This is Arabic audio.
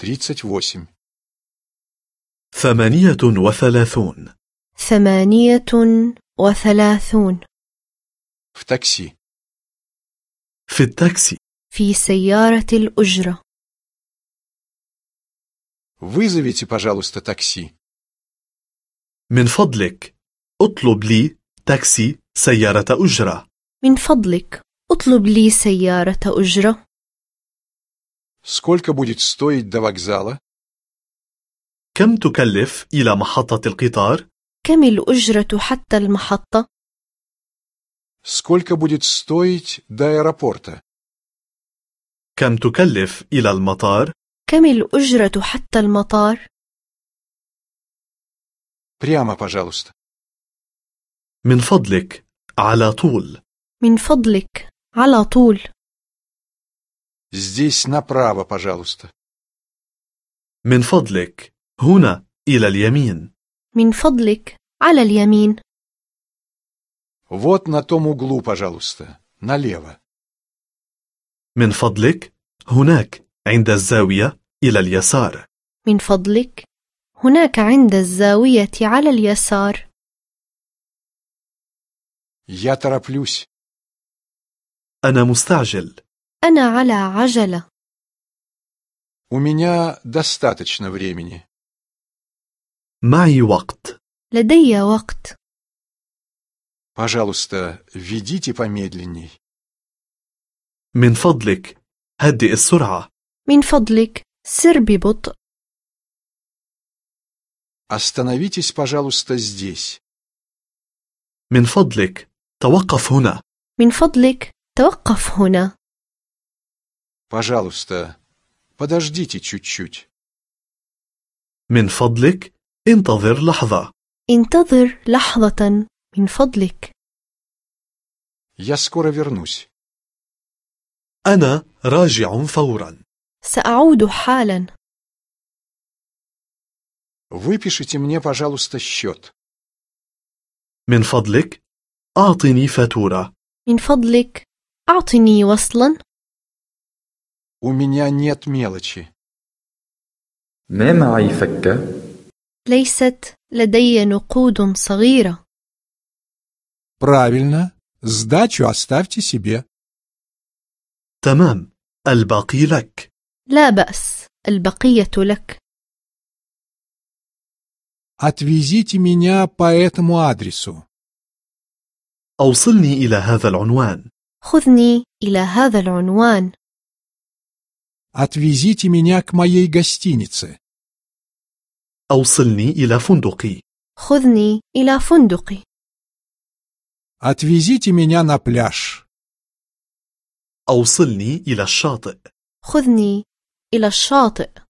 38. 38. 38. В такси. في التاكسي. في سيارة الأجرة. Вызовите, пожалуйста, такси. من فضلك اطلب لي تاكسي سيارة أجرة. من فضلك اطلب لي سيارة أجرة. Сколько будет стоить до вокзала? كم تكلف إلى محطة القطار؟ كم الأجرة حتى المحطة؟ Сколько будет стоить до аэропорта? كم تكلف إلى المطار؟ كم الأجرة حتى المطار؟ Прямо, пожалуйста. من فضلك على طول. من فضلك على طول. Здесь направо, пожалуйста. من فضلك هنا إلى اليمين. من فضلك على اليمين. Вот на том углу, пожалуйста. Налево. من فضلك هناك عند الزاوية إلى اليسار. من فضلك هناك عند الزاوية على اليسار. Я тороплюсь. أنا مستعجل. أنا على عجلة. У меня достаточно времени. معي وقت. لدي وقت. Пожалуйста, ведите помедленней. من فضلك هدئ السرعة. من فضلك سر ببطء. Остановитесь, пожалуйста, здесь. من فضلك توقف هنا. من فضلك توقف هنا. Пожалуйста, подождите чуть-чуть. من فضلك انتظر لحظة. انتظر لحظة من فضلك. Я скоро вернусь. أنا راجع فورا. سأعود حالا. Выпишите мне, пожалуйста, счет. من فضلك أعطني فاتورة. من فضلك أعطني وصلا. У меня нет мелочи. ما معي فكة. ليست لدي نقود صغيرة. Правильно. Сдачу оставьте себе. تمام، الباقي لك. لا بأس، البقية لك. Отвезите меня по этому адресу. أوصلني إلى هذا العنوان. خذني إلى هذا العنوان. Отвезите меня к моей гостинице. أوصلني إلى فندقي. خذني إلى فندقي. Отвезите меня на пляж. أوصلني إلى الشاطئ. خذني إلى الشاطئ.